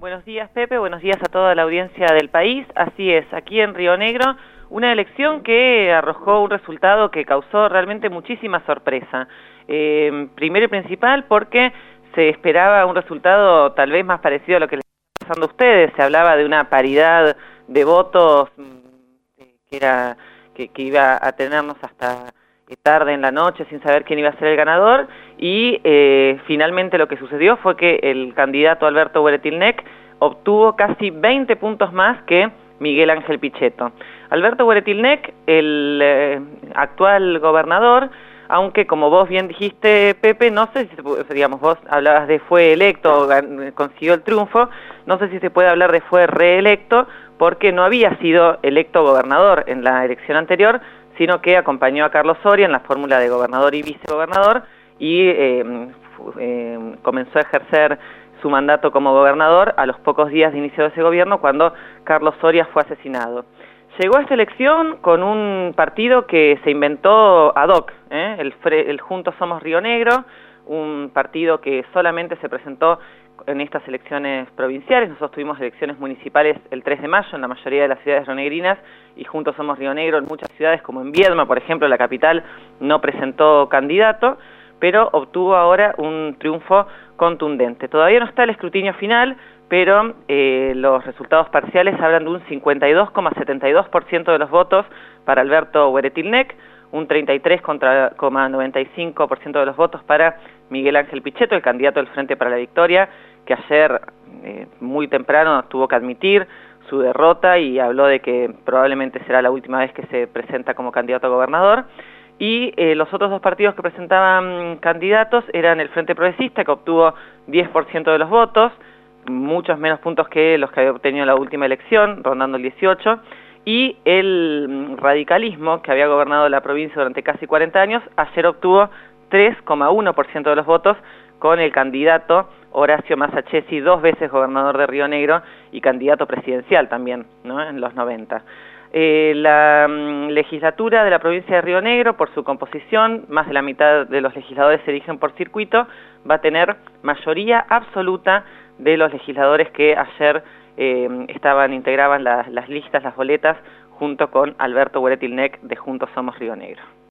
Buenos días, Pepe, buenos días a toda la audiencia del país. Así es, aquí en Río Negro, una elección que arrojó un resultado que causó realmente muchísima sorpresa. Primero y principal porque se esperaba un resultado tal vez más parecido a lo que les está pasando a ustedes. Se hablaba de una paridad de votos que iba a tenernos hasta tarde en la noche sin saber quién iba a ser el ganador, y finalmente lo que sucedió fue que el candidato Alberto Hueretilnec obtuvo casi 20 puntos más que Miguel Ángel Pichetto. Alberto Hueretilnec, el actual gobernador, aunque como vos bien dijiste, Pepe, no sé si, digamos, vos hablabas de fue electo, consiguió el triunfo, no sé si se puede hablar de fue reelecto, porque no había sido electo gobernador en la elección anterior, sino que acompañó a Carlos Soria en la fórmula de gobernador y vicegobernador, y comenzó a ejercer su mandato como gobernador a los pocos días de inicio de ese gobierno, cuando Carlos Soria fue asesinado. Llegó a esta elección con un partido que se inventó ad hoc, el Juntos Somos Río Negro, un partido que solamente se presentó en estas elecciones provinciales. Nosotros tuvimos elecciones municipales el 3 de mayo en la mayoría de las ciudades rionegrinas, y Juntos Somos Río Negro en muchas ciudades, como en Viedma, por ejemplo, la capital, no presentó candidato, pero obtuvo ahora un triunfo contundente. Todavía no está el escrutinio final, pero los resultados parciales hablan de un 52,72% de los votos para Alberto Hueretilnec, un 33,95% de los votos para Miguel Ángel Pichetto, el candidato del Frente para la Victoria, que ayer muy temprano tuvo que admitir su derrota y habló de que probablemente será la última vez que se presenta como candidato a gobernador. Y los otros dos partidos que presentaban candidatos eran el Frente Progresista, que obtuvo 10% de los votos, muchos menos puntos que los que había obtenido en la última elección, rondando el 18%, y el radicalismo, que había gobernado la provincia durante casi 40 años, ayer obtuvo 3,1% de los votos, con el candidato Horacio Massachesi, 2 veces gobernador de Río Negro y candidato presidencial también, ¿no?, en los 90. La legislatura de la provincia de Río Negro, por su composición, más de la mitad de los legisladores se eligen por circuito, va a tener mayoría absoluta de los legisladores que ayer integraban las listas, las boletas, junto con Alberto Hueretilnec de Juntos Somos Río Negro.